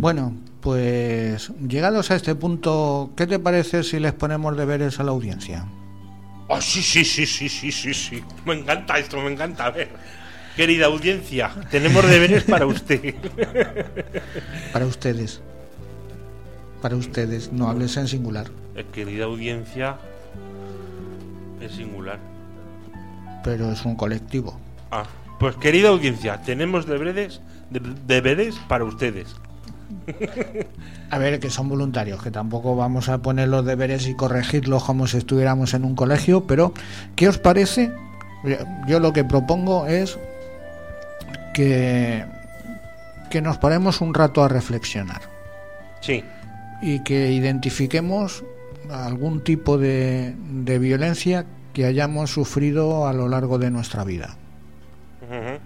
[SPEAKER 4] Bueno, pues llegados a este punto, ¿qué te parece si les ponemos deberes a la audiencia?
[SPEAKER 3] Oh, sí, sí, sí, sí, sí, sí, sí. Me encanta esto, me encanta. A ver, querida audiencia, tenemos deberes para usted.
[SPEAKER 4] Para ustedes. Para ustedes, no hables en singular.
[SPEAKER 3] Eh, querida audiencia, es singular.
[SPEAKER 4] Pero es un colectivo.
[SPEAKER 3] Ah, pues querida audiencia, tenemos deberes, de- deberes para ustedes.
[SPEAKER 4] A ver, que son voluntarios, que tampoco vamos a poner los deberes y corregirlos como si estuviéramos en un colegio, pero ¿qué os parece? Yo lo que propongo es que, que nos paremos un rato a reflexionar
[SPEAKER 3] Sí.
[SPEAKER 4] y que identifiquemos algún tipo de, de violencia que hayamos sufrido a lo largo de nuestra vida.
[SPEAKER 3] Ujú.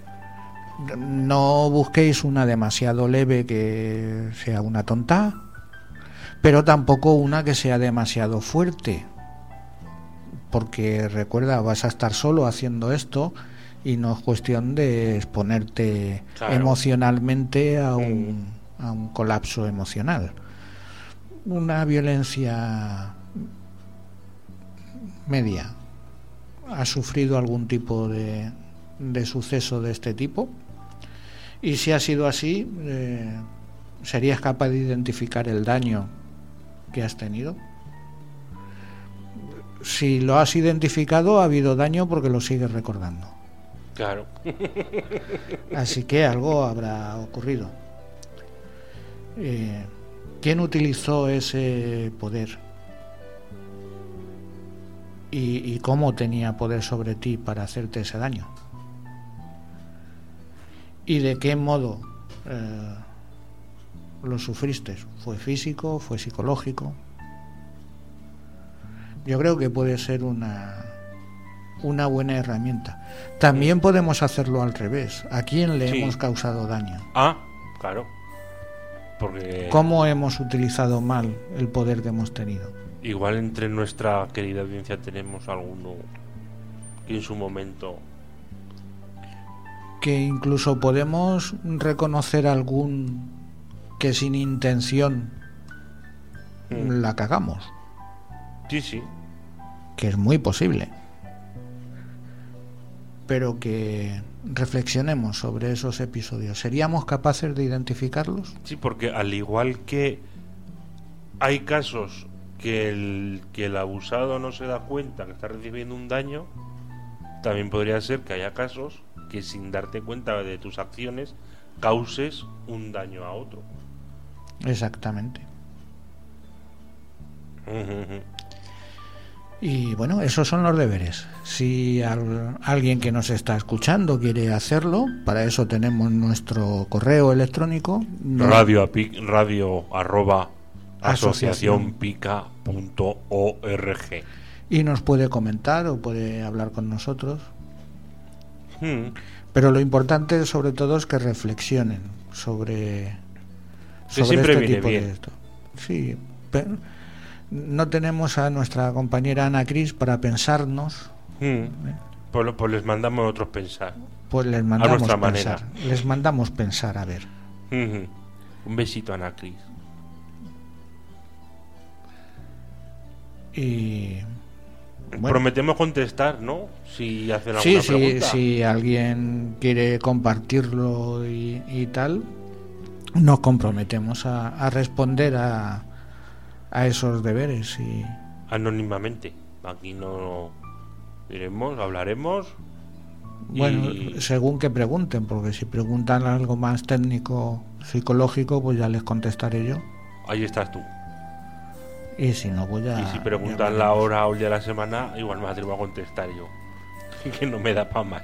[SPEAKER 4] No busquéis una demasiado leve que sea una tonta, pero tampoco una que sea demasiado fuerte, porque recuerda, vas a estar solo haciendo esto y no es cuestión de exponerte
[SPEAKER 3] Claro.
[SPEAKER 4] emocionalmente a un, a un colapso emocional. Una violencia media. ¿Has sufrido algún tipo de, de suceso de este tipo? Y si ha sido así, eh, ¿serías capaz de identificar el daño que has tenido? Si lo has identificado, ha habido daño porque lo sigues recordando.
[SPEAKER 3] Claro.
[SPEAKER 4] Así que algo habrá ocurrido. Eh, ¿Quién utilizó ese poder? ¿Y, y cómo tenía poder sobre ti para hacerte ese daño? ¿Y de qué modo eh, lo sufriste? ¿Fue físico? ¿Fue psicológico? Yo creo que puede ser una, una buena herramienta. También podemos hacerlo al revés. ¿A quién le
[SPEAKER 3] Sí.
[SPEAKER 4] hemos causado daño?
[SPEAKER 3] Ah, claro. Porque
[SPEAKER 4] ¿Cómo hemos utilizado mal el poder que hemos tenido?
[SPEAKER 3] igual entre nuestra querida audiencia tenemos alguno que en su momento...
[SPEAKER 4] Que incluso podemos reconocer algún que sin intención
[SPEAKER 3] Mm.
[SPEAKER 4] la cagamos,
[SPEAKER 3] Sí, sí.
[SPEAKER 4] que es muy posible, pero que reflexionemos sobre esos episodios. ¿Seríamos capaces de identificarlos?
[SPEAKER 3] Sí, porque al igual que hay casos que el, que el abusado no se da cuenta que está recibiendo un daño, también podría ser que haya casos que sin darte cuenta de tus acciones causes un daño a otro.
[SPEAKER 4] Exactamente.
[SPEAKER 3] Ujú, ujú.
[SPEAKER 4] Y bueno, esos son los deberes. Si al- alguien que nos está escuchando quiere hacerlo, para eso tenemos nuestro correo electrónico. no-
[SPEAKER 3] Radio, api- radio arroba
[SPEAKER 4] Asociación.
[SPEAKER 3] asociacionpica punto org.
[SPEAKER 4] Y nos puede comentar o puede hablar con nosotros.
[SPEAKER 3] Hmm.
[SPEAKER 4] Pero lo importante sobre todo es que reflexionen sobre,
[SPEAKER 3] Que
[SPEAKER 4] sobre
[SPEAKER 3] siempre
[SPEAKER 4] este
[SPEAKER 3] viene
[SPEAKER 4] tipo
[SPEAKER 3] bien.
[SPEAKER 4] de esto. Sí, pero no tenemos a nuestra compañera Ana Cris para pensarnos,
[SPEAKER 3] Hmm. Pues, lo- pues les mandamos a otros pensar.
[SPEAKER 4] pues les mandamos
[SPEAKER 3] nuestra
[SPEAKER 4] pensar.
[SPEAKER 3] manera.
[SPEAKER 4] Les mandamos pensar, a ver.
[SPEAKER 3] Ujú. Un besito a Ana Cris.
[SPEAKER 4] Y bueno,
[SPEAKER 3] Prometemos contestar, ¿no? Si hacen alguna
[SPEAKER 4] sí, sí,
[SPEAKER 3] pregunta.
[SPEAKER 4] si alguien quiere compartirlo y, y tal, nos comprometemos a, a responder a, a esos deberes. Y
[SPEAKER 3] Anónimamente. Aquí no diremos, hablaremos.
[SPEAKER 4] bueno,
[SPEAKER 3] y-
[SPEAKER 4] según que pregunten, porque si preguntan algo más técnico, psicológico, pues ya les contestaré yo.
[SPEAKER 3] Ahí estás tú.
[SPEAKER 4] Y si no, pues ya.
[SPEAKER 3] y si
[SPEAKER 4] ya
[SPEAKER 3] preguntan la
[SPEAKER 4] veremos.
[SPEAKER 3] hora o el día de la semana, igual me atrevo a contestar yo. Que no me da para más.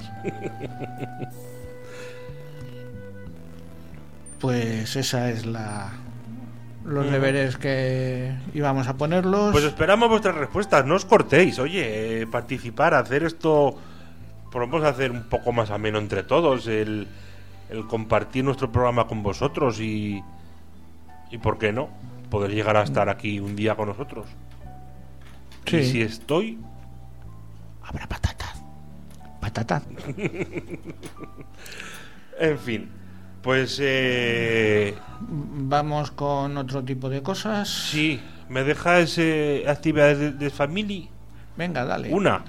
[SPEAKER 4] Pues esa es la. Los
[SPEAKER 3] Mm.
[SPEAKER 4] deberes que íbamos a ponerlos.
[SPEAKER 3] Pues esperamos vuestras respuestas, no os cortéis. Oye, eh, participar, hacer esto. Podemos hacer un poco más ameno entre todos. El, el compartir nuestro programa con vosotros y. Y por qué no, poder llegar a estar aquí un día con nosotros.
[SPEAKER 4] Sí.
[SPEAKER 3] Y si estoy.
[SPEAKER 4] Habrá patatas. Patatas.
[SPEAKER 3] En fin. Pues eh,
[SPEAKER 4] Vamos con otro tipo de cosas.
[SPEAKER 3] sí, ¿me dejas eh, actividades de, de familia?
[SPEAKER 4] Venga, dale.
[SPEAKER 3] Una.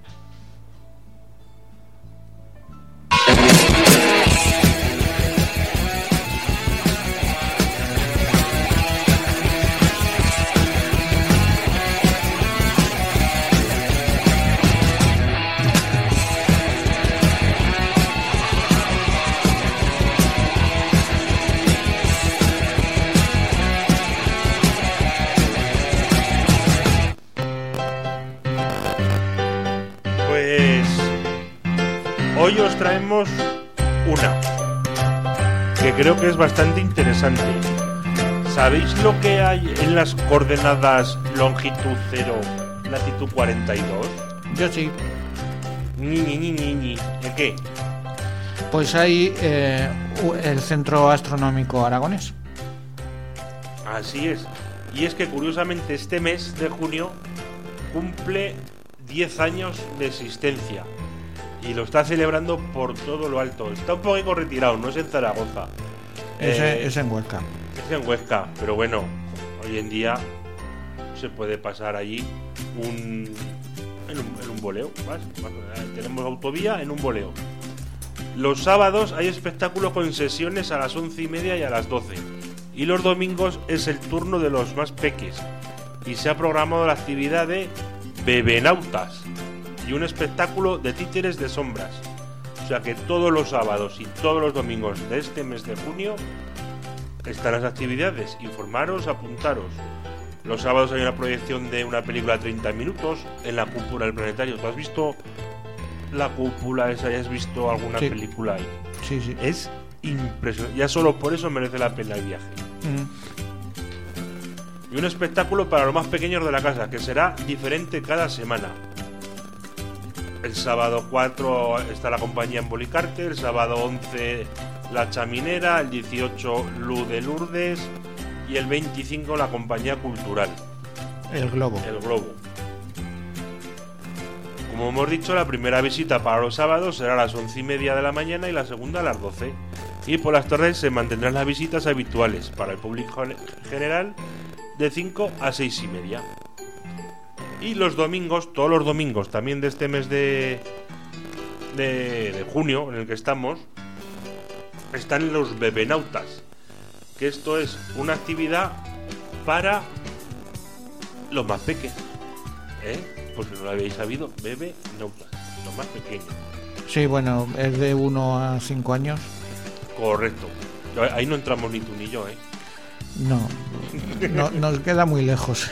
[SPEAKER 3] Pues hoy os traemos una que creo que es bastante interesante. ¿Sabéis lo que hay en las coordenadas longitud cero, latitud cuarenta y dos?
[SPEAKER 4] Yo sí.
[SPEAKER 3] Ni, ni, ni, ni, ni. ¿De qué?
[SPEAKER 4] Pues hay eh, u- el Centro Astronómico Aragonés.
[SPEAKER 3] Así es. Y es que curiosamente este mes de junio cumple diez años de existencia. Y lo está celebrando por todo lo alto. Está un poco retirado, no es en Zaragoza.
[SPEAKER 4] Ese
[SPEAKER 3] Eh,
[SPEAKER 4] es en Huesca.
[SPEAKER 3] Es en Huesca, pero bueno, hoy en día se puede pasar allí un en un, en un boleo. ¿vas? Tenemos autovía en un boleo. Los sábados hay espectáculos con sesiones a las once y media y a las doce. Y los domingos es el turno de los más peques. Y se ha programado la actividad de Bebenautas y un espectáculo de títeres de sombras. O sea que todos los sábados y todos los domingos de este mes de junio están las actividades. Informaros, apuntaros. Los sábados hay una proyección de una película de treinta minutos en la cúpula del planetario. ¿Tú has visto la cúpula esa? ¿Has visto alguna
[SPEAKER 4] Sí.
[SPEAKER 3] película ahí?
[SPEAKER 4] Sí, sí.
[SPEAKER 3] Es impresionante. Ya solo por eso merece la pena el viaje.
[SPEAKER 4] Mm.
[SPEAKER 3] Y un espectáculo para los más pequeños de la casa, que será diferente cada semana. El sábado cuatro está la compañía Embolicarte, el sábado once la Chaminera, el dieciocho Luz de Lourdes y el veinticinco la compañía cultural,
[SPEAKER 4] El Globo.
[SPEAKER 3] el Globo. Como hemos dicho, la primera visita para los sábados será a las once y media de la mañana y la segunda a las doce. Y por las tardes se mantendrán las visitas habituales para el público en general de cinco a seis y media. Y los domingos, todos los domingos también de este mes de, de, de junio en el que estamos, están los Bebenautas, que esto es una actividad para los más pequeños, ¿eh? Pues si no lo habéis sabido, Bebenautas, los más pequeños.
[SPEAKER 4] Sí, bueno, es de uno a cinco años.
[SPEAKER 3] Correcto. Ahí no entramos ni tú ni yo, ¿eh?
[SPEAKER 4] No, no nos queda muy lejos.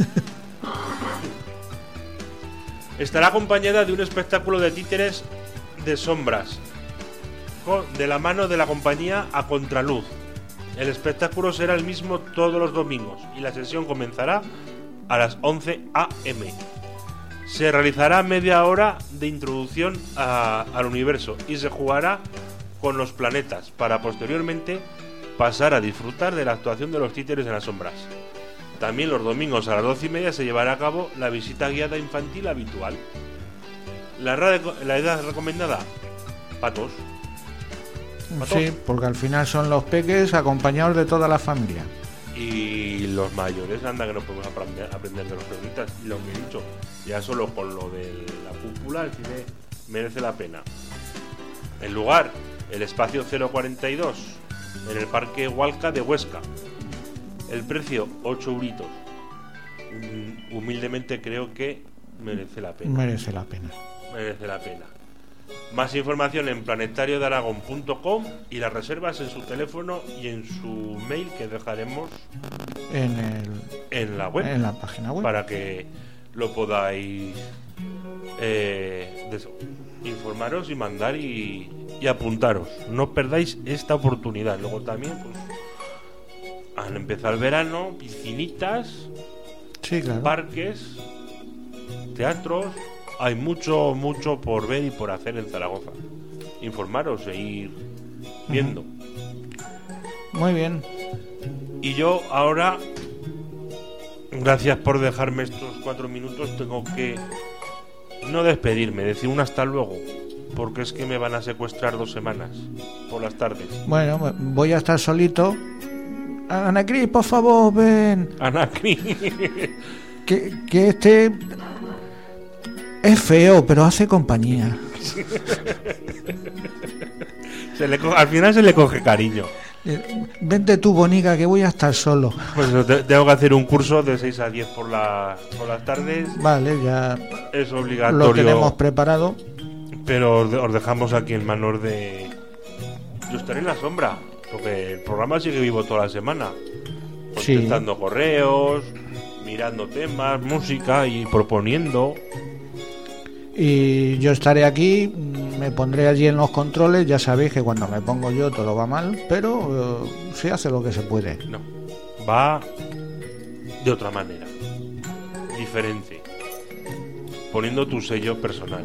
[SPEAKER 3] Estará acompañada de un espectáculo de títeres de sombras, con- de la mano de la compañía A Contraluz. El espectáculo será el mismo todos los domingos y la sesión comenzará a las once a eme. Se realizará media hora de introducción a- al universo y se jugará con los planetas para posteriormente pasar a disfrutar de la actuación de los títeres en las sombras. También los domingos a las doce y media se llevará a cabo la visita guiada infantil habitual. La, ra- la edad recomendada, patos. ¿Patos?
[SPEAKER 4] Sí, porque al final son los peques acompañados de toda la familia.
[SPEAKER 3] Y los mayores, anda que no podemos aprender, aprender de los pequeñitas. Y lo que he dicho, ya solo con lo de la cúpula, el cine merece la pena. El lugar, el espacio cero cuarenta y dos, en el Parque Hualca de Huesca. El precio, ocho euritos. Mm, Humildemente creo que merece la pena.
[SPEAKER 4] Merece la pena.
[SPEAKER 3] Merece la pena. Más información en planetario de aragón punto com y las reservas en su teléfono y en su mail que dejaremos
[SPEAKER 4] En, el,
[SPEAKER 3] en la web
[SPEAKER 4] en la página web.
[SPEAKER 3] para que lo podáis eh, de eso, informaros y mandar y, y apuntaros. No os perdáis esta oportunidad. Luego también, pues, al empezar el verano, piscinitas,
[SPEAKER 4] Sí, claro.
[SPEAKER 3] parques, teatros. Hay mucho, mucho por ver y por hacer en Zaragoza. Informaros e ir viendo.
[SPEAKER 4] Muy bien.
[SPEAKER 3] Y yo ahora, gracias por dejarme estos cuatro minutos, tengo que no despedirme, decir un hasta luego. porque es que me van a secuestrar dos semanas por las tardes.
[SPEAKER 4] Bueno, voy a estar solito. Anacris, por favor, ven.
[SPEAKER 3] Anacris.
[SPEAKER 4] Que, que este es feo, pero hace compañía.
[SPEAKER 3] Se le co- al final se le coge cariño.
[SPEAKER 4] Eh, Vente tú, bonica, que voy a estar solo.
[SPEAKER 3] Pues eso, te- tengo que hacer un curso de seis a diez por, la, por las tardes.
[SPEAKER 4] Vale, ya
[SPEAKER 3] Es
[SPEAKER 4] lo
[SPEAKER 3] obligatorio.
[SPEAKER 4] tenemos preparado.
[SPEAKER 3] Pero os, de- os dejamos aquí en manos de... Yo estaré en la sombra, porque el programa sigue vivo toda la semana.
[SPEAKER 4] Sí.
[SPEAKER 3] Contestando correos, mirando temas, música y proponiendo.
[SPEAKER 4] Y yo estaré aquí, me pondré allí en los controles. Ya sabéis que cuando me pongo yo todo va mal, pero eh, se hace lo que se puede.
[SPEAKER 3] No, va de otra manera, diferente, poniendo tu sello personal.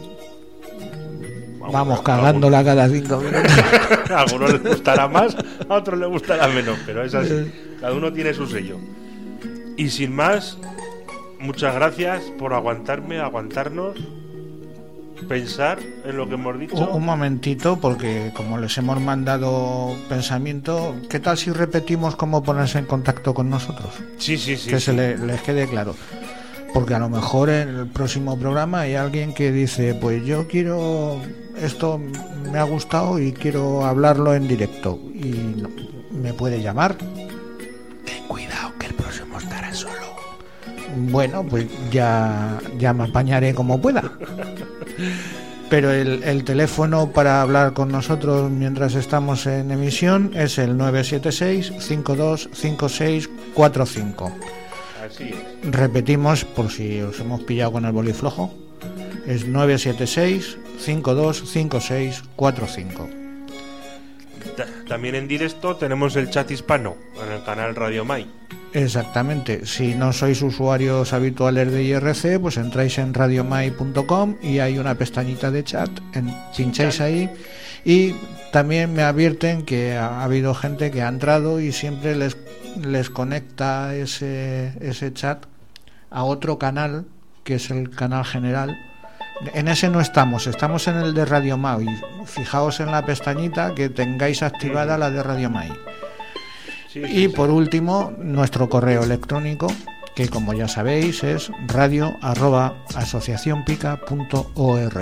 [SPEAKER 4] Vamos cagándola cada cinco minutos.
[SPEAKER 3] A algunos les gustará más, a otros les gustará menos, pero es así. Cada uno tiene su sello. Y sin más, muchas gracias por aguantarme, aguantarnos, pensar en lo que hemos dicho.
[SPEAKER 4] Un, un momentito, porque como les hemos mandado pensamiento, ¿qué tal si repetimos cómo ponerse en contacto con nosotros?
[SPEAKER 3] Sí, sí, sí.
[SPEAKER 4] que
[SPEAKER 3] sí.
[SPEAKER 4] se le- les quede claro. Porque a lo mejor en el próximo programa hay alguien que dice, pues yo quiero, esto me ha gustado y quiero hablarlo en directo. Y no- me puede llamar. Ten cuidado que el próximo estará solo. Bueno, pues ya, ya me apañaré como pueda. Pero el, el teléfono para hablar con nosotros mientras estamos en emisión es el nueve siete seis, cinco dos cinco seis cuatro cinco.
[SPEAKER 3] Así es.
[SPEAKER 4] Repetimos por si os hemos pillado con el boli flojo. Es nueve siete seis, cinco dos cinco seis cuatro cinco.
[SPEAKER 3] Ta- También en directo tenemos el chat hispano en el canal Radio Mai.
[SPEAKER 4] Exactamente. Si no sois usuarios habituales de I R C, pues entráis en radiomai punto com y hay una pestañita de chat. En, pincháis ahí y también me advierten que ha habido gente que ha entrado y siempre les, les conecta ese, ese chat a otro canal, que es el canal general. En ese no estamos, estamos en el de Radio Mai. Fijaos en la pestañita que tengáis activada la de Radio Mai.
[SPEAKER 3] Sí, sí,
[SPEAKER 4] Y
[SPEAKER 3] sí.
[SPEAKER 4] por último, nuestro correo electrónico, que como ya sabéis es radio arroba asociacionpica punto org.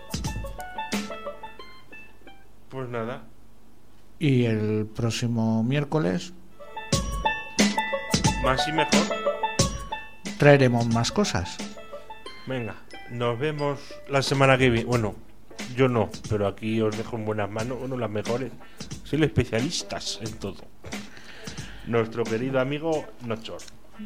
[SPEAKER 3] Pues nada,
[SPEAKER 4] Y el próximo miércoles
[SPEAKER 3] más y mejor.
[SPEAKER 4] traeremos más cosas.
[SPEAKER 3] Venga, nos vemos la semana que viene. Bueno, yo no, pero aquí os dejo en buenas manos, bueno, las mejores. Soy especialistas en todo. Nuestro querido amigo Nochor.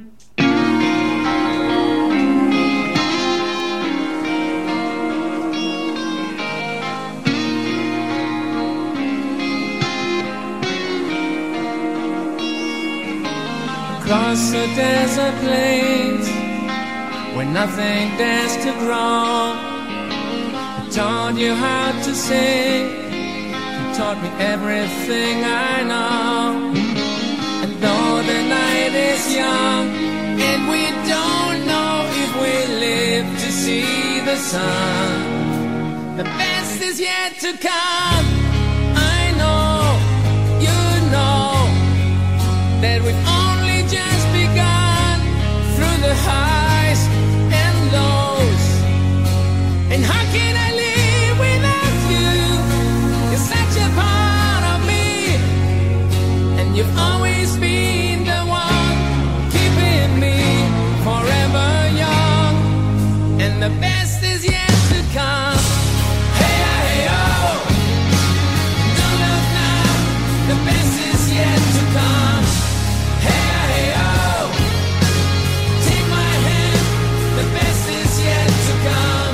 [SPEAKER 8] Across the desert plains where nothing dares to grow, I taught you how to sing. You taught me everything I know. And though the night is young and we don't know if we live to see the sun, the best is yet to come. I know, you know, that we've only just begun through the highs and lows. And how can I live without you? You're such a part of me, and you've always been the one keeping me forever young. And the best is yet to come. Hey, hey, oh, don't look now, the best is yet to come. Hey, hey, oh, take my hand, the best is yet to come.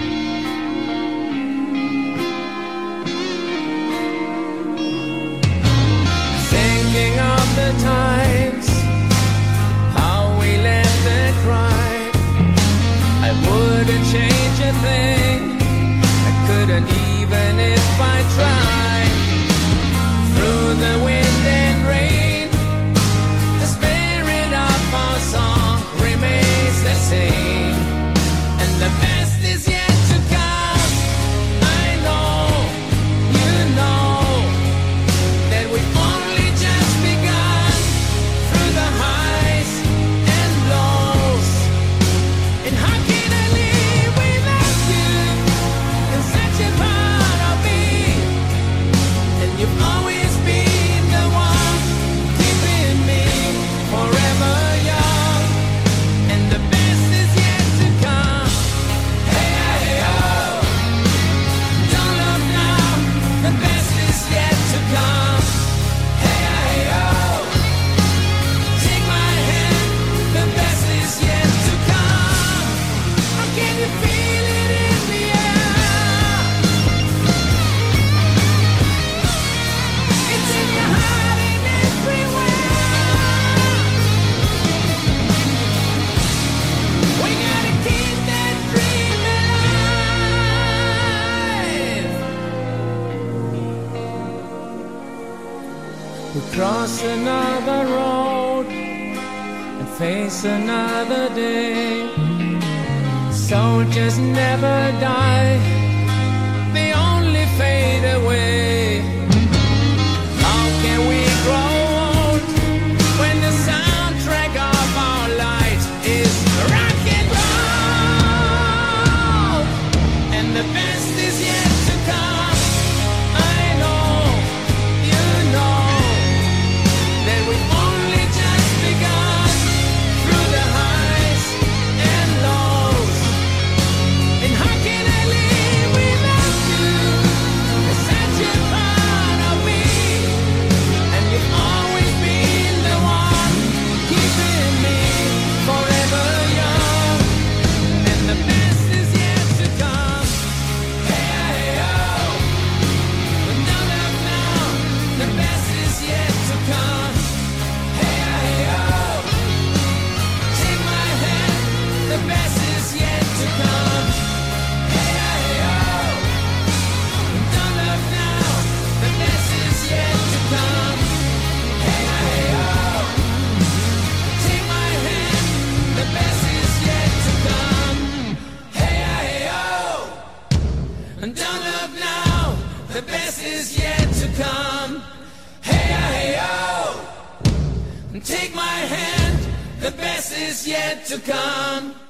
[SPEAKER 8] Thinking of the times, how we laughed and cried, I wouldn't change a thing, I couldn't even if I tried. Through the wind and rain, the spirit of our song remains the same, and the best is yet to come. I We'll cross another road and face another day. Soldiers never die, they only fade away. How can we grow old when the soundtrack of our lives is rock and roll? And the best is yet to come. I know, you know, that we've only just begun through the highs and lows. And how can I live without you? You're such a part of me, and you've always been the one keeping me forever young. And the best is yet to come. Hey, hey, oh. But no love now, the best is yet to come. Hey, hey, oh. Take my hand, the best is yet to come. Hey, hey, oh. But no love now, the best is yet to come. Hey, hey, oh. Take my hand, the best is yet to come. Hey, hey, oh. And don't look now, the best is yet to come. Hey, hey, oh. And take my hand, the best is yet to come.